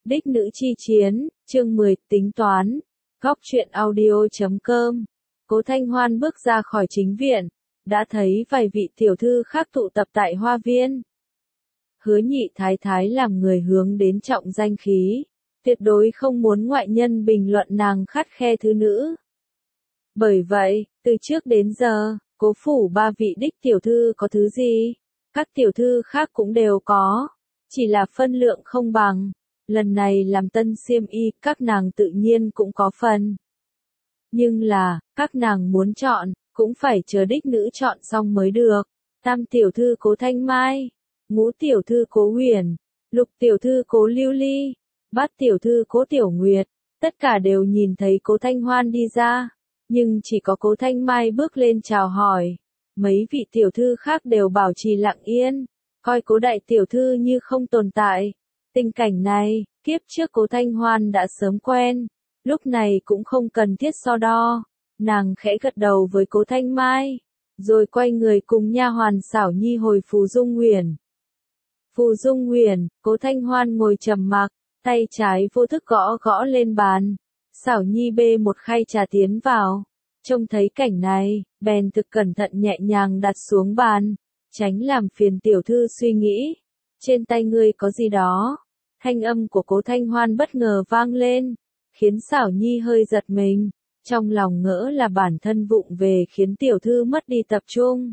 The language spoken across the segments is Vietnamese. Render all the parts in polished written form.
Đích nữ chi chiến, chương 10, tính toán. Góc truyện audio.com. Cố Thanh Hoan bước ra khỏi chính viện, đã thấy vài vị tiểu thư khác tụ tập tại hoa viên. Hứa nhị thái thái làm người hướng đến trọng danh khí, tuyệt đối không muốn ngoại nhân bình luận nàng khắt khe thứ nữ. Bởi vậy, từ trước đến giờ, cố phủ ba vị đích tiểu thư có thứ gì, các tiểu thư khác cũng đều có, chỉ là phân lượng không bằng. Lần này làm tân xiêm y, các nàng tự nhiên cũng có phần. Nhưng là, các nàng muốn chọn, cũng phải chờ đích nữ chọn xong mới được. Tam tiểu thư Cố Thanh Mai, ngũ tiểu thư Cố Huyền, lục tiểu thư Cố Lưu Ly, bát tiểu thư Cố Tiểu Nguyệt, tất cả đều nhìn thấy Cố Thanh Hoan đi ra, nhưng chỉ có Cố Thanh Mai bước lên chào hỏi. Mấy vị tiểu thư khác đều bảo trì lặng yên, coi Cố đại tiểu thư như không tồn tại. Tình cảnh này, kiếp trước Cố Thanh Hoan đã sớm quen, lúc này cũng không cần thiết so đo. Nàng khẽ gật đầu với Cố Thanh Mai, rồi quay người cùng nha hoàn Xảo Nhi hồi Phù Dung Huyền. Phù Dung Huyền, Cố Thanh Hoan ngồi trầm mặc, tay trái vô thức gõ gõ lên bàn. Xảo Nhi bê một khay trà tiến vào, trông thấy cảnh này, bèn thực cẩn thận nhẹ nhàng đặt xuống bàn, tránh làm phiền tiểu thư suy nghĩ. Trên tay ngươi có gì đó? Thanh âm của Cố Thanh Hoan bất ngờ vang lên, khiến Xảo Nhi hơi giật mình, trong lòng ngỡ là bản thân vụng về khiến tiểu thư mất đi tập trung.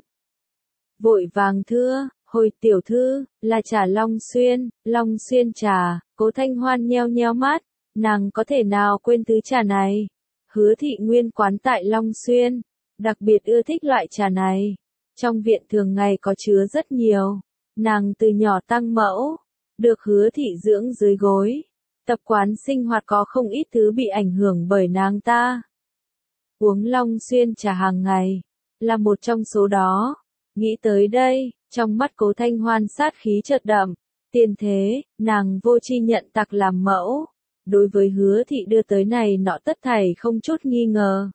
Vội vàng thưa, hồi tiểu thư, là trà Long Xuyên trà. Cố Thanh Hoan nheo nheo mắt, nàng có thể nào quên thứ trà này. Hứa thị nguyên quán tại Long Xuyên, đặc biệt ưa thích loại trà này. Trong viện thường ngày có chứa rất nhiều, nàng từ nhỏ tăng mẫu, được Hứa thị dưỡng dưới gối. Tập quán sinh hoạt có không ít thứ bị ảnh hưởng bởi nàng ta. Uống Long Xuyên trà hàng ngày, là một trong số đó. Nghĩ tới đây, trong mắt Cố Thanh Hoan sát khí chợt đậm. Tiền thế, nàng vô tri nhận tặc làm mẫu. Đối với Hứa thị đưa tới này nọ tất thảy không chút nghi ngờ.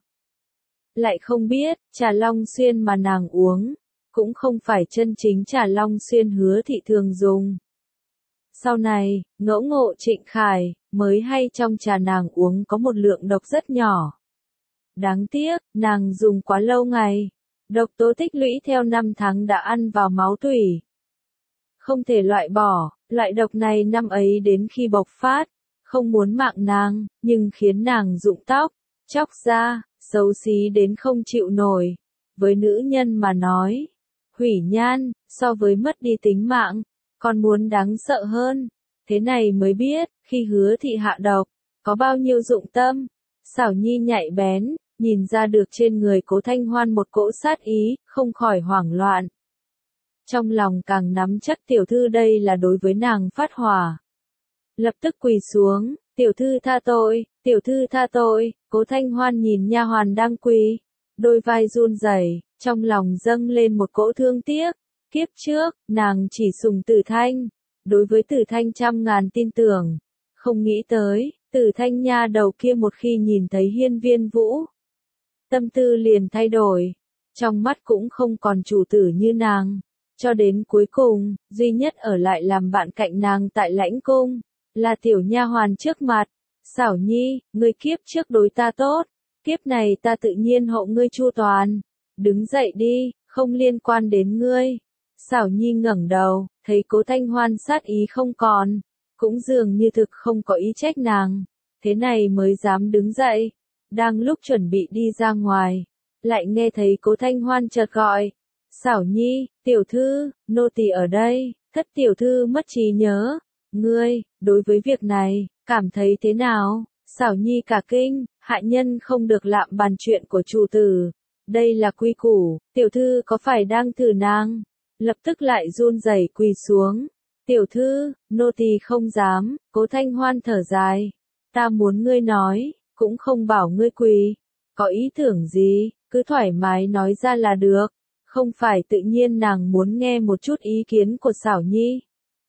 Lại không biết, trà Long Xuyên mà nàng uống, cũng không phải chân chính trà Long Xuyên Hứa thị thường dùng. Sau này, ngẫu ngộ Trịnh Khải, mới hay trong trà nàng uống có một lượng độc rất nhỏ. Đáng tiếc, nàng dùng quá lâu ngày. Độc tố tích lũy theo năm tháng đã ăn vào máu tủy. Không thể loại bỏ, loại độc này năm ấy đến khi bộc phát, không muốn mạng nàng, nhưng khiến nàng rụng tóc, chóc da, xấu xí đến không chịu nổi. Với nữ nhân mà nói, hủy nhan, so với mất đi tính mạng, còn muốn đáng sợ hơn. Thế này mới biết, khi Hứa thị hạ độc, có bao nhiêu dụng tâm. Xảo Nhi nhạy bén, nhìn ra được trên người Cố Thanh Hoan một cỗ sát ý, không khỏi hoảng loạn. Trong lòng càng nắm chắc tiểu thư đây là đối với nàng phát hỏa. Lập tức quỳ xuống, tiểu thư tha tội, tiểu thư tha tội. Cố Thanh Hoan nhìn nha hoàn đang quỳ, đôi vai run rẩy, trong lòng dâng lên một cỗ thương tiếc. Kiếp trước, nàng chỉ sùng Tử Thanh, đối với Tử Thanh trăm ngàn tin tưởng, không nghĩ tới, Tử Thanh nha đầu kia một khi nhìn thấy Hiên Viên Vũ, tâm tư liền thay đổi, trong mắt cũng không còn chủ tử như nàng. Cho đến cuối cùng, duy nhất ở lại làm bạn cạnh nàng tại lãnh cung, là tiểu nha hoàn trước mặt. Xảo Nhi, ngươi kiếp trước đối ta tốt, kiếp này ta tự nhiên hộ ngươi chu toàn. Đứng dậy đi, không liên quan đến ngươi. Xảo Nhi ngẩng đầu, thấy Cố Thanh Hoan sát ý không còn, cũng dường như thực không có ý trách nàng, thế này mới dám đứng dậy. Đang lúc chuẩn bị đi ra ngoài, lại nghe thấy Cố Thanh Hoan chợt gọi. Xảo Nhi, tiểu thư, nô tỳ ở đây. Thất tiểu thư mất trí nhớ. Ngươi, đối với việc này, cảm thấy thế nào? Xảo Nhi cả kinh, hạ nhân không được lạm bàn chuyện của chủ tử. Đây là quy củ, tiểu thư có phải đang thử nàng? Lập tức lại run rẩy quỳ xuống. Tiểu thư, nô tỳ không dám. Cố Thanh Hoan thở dài. Ta muốn ngươi nói, cũng không bảo ngươi quỳ. Có ý tưởng gì, cứ thoải mái nói ra là được. Không phải tự nhiên nàng muốn nghe một chút ý kiến của Xảo Nhi.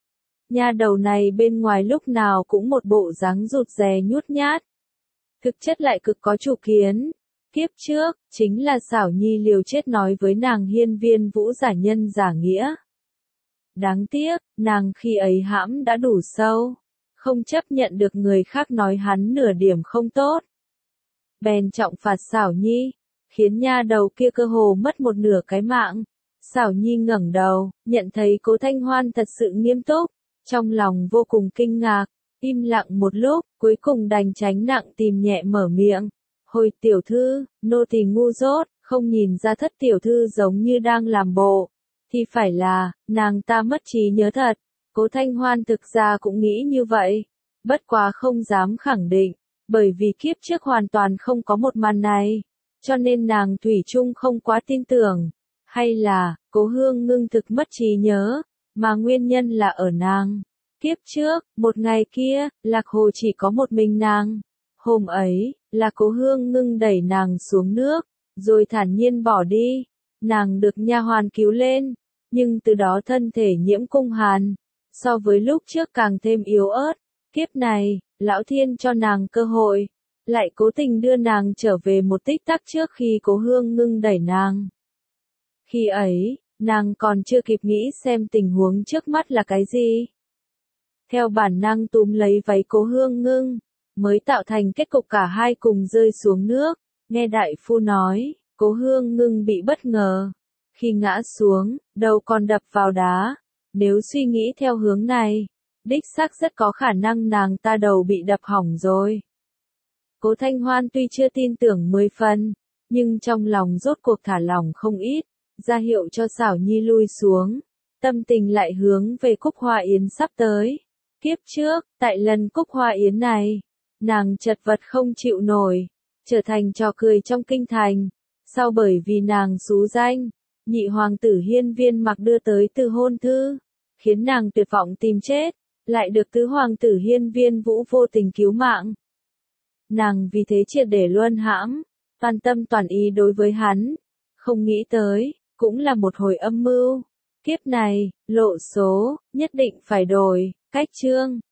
Nha đầu này bên ngoài lúc nào cũng một bộ dáng rụt rè nhút nhát. Thực chất lại cực có chủ kiến. Kiếp trước, chính là Xảo Nhi liều chết nói với nàng Hiên Viên Vũ giả nhân giả nghĩa. Đáng tiếc, nàng khi ấy hãm đã đủ sâu. không chấp nhận được người khác nói hắn nửa điểm không tốt. Bèn trọng phạt Xảo Nhi, khiến nha đầu kia cơ hồ mất một nửa cái mạng. Xảo Nhi ngẩng đầu, nhận thấy Cố Thanh Hoan thật sự nghiêm túc, trong lòng vô cùng kinh ngạc, im lặng một lúc, cuối cùng đành tránh nặng tìm nhẹ mở miệng. Hồi tiểu thư, nô tỳ ngu dốt, không nhìn ra Thất tiểu thư giống như đang làm bộ. Thì phải là, nàng ta mất trí nhớ thật. Cố Thanh Hoan thực ra cũng nghĩ như vậy, bất quá không dám khẳng định, bởi vì kiếp trước hoàn toàn không có một màn này, cho nên nàng thủy chung không quá tin tưởng. Hay là, Cố Hương Ngưng thực mất trí nhớ, mà nguyên nhân là ở nàng. Kiếp trước, một ngày kia, Lạc Hồ chỉ có một mình nàng. Hôm ấy, là Cố Hương Ngưng đẩy nàng xuống nước, rồi thản nhiên bỏ đi. Nàng được nha hoàn cứu lên, nhưng từ đó thân thể nhiễm cung hàn, so với lúc trước càng thêm yếu ớt. Kiếp này, Lão Thiên cho nàng cơ hội, lại cố tình đưa nàng trở về một tích tắc trước khi Cố Hương Ngưng đẩy nàng. Khi ấy, nàng còn chưa kịp nghĩ xem tình huống trước mắt là cái gì. Theo bản năng túm lấy váy Cố Hương Ngưng, mới tạo thành kết cục cả hai cùng rơi xuống nước. Nghe đại phu nói, Cố Hương Ngưng bị bất ngờ. Khi ngã xuống, đầu còn đập vào đá. Nếu suy nghĩ theo hướng này, đích xác rất có khả năng nàng ta đầu bị đập hỏng rồi. Cố Thanh Hoan tuy chưa tin tưởng 10 phần, nhưng trong lòng rốt cuộc thả lỏng không ít, ra hiệu cho Xảo Nhi lui xuống. Tâm tình lại hướng về Cúc Hoa Yến sắp tới. Kiếp trước, tại lần Cúc Hoa Yến này, nàng chật vật không chịu nổi, trở thành trò cười trong kinh thành. Sau bởi vì nàng xú danh, nhị hoàng tử Hiên Viên Mặc đưa tới từ hôn thư, khiến nàng tuyệt vọng tìm chết, lại được tứ hoàng tử Hiên Viên Vũ vô tình cứu mạng. Nàng vì thế triệt để luân hãm, toàn tâm toàn ý đối với hắn, không nghĩ tới, cũng là một hồi âm mưu. Kiếp này, lộ số, nhất định phải đổi, cách chương.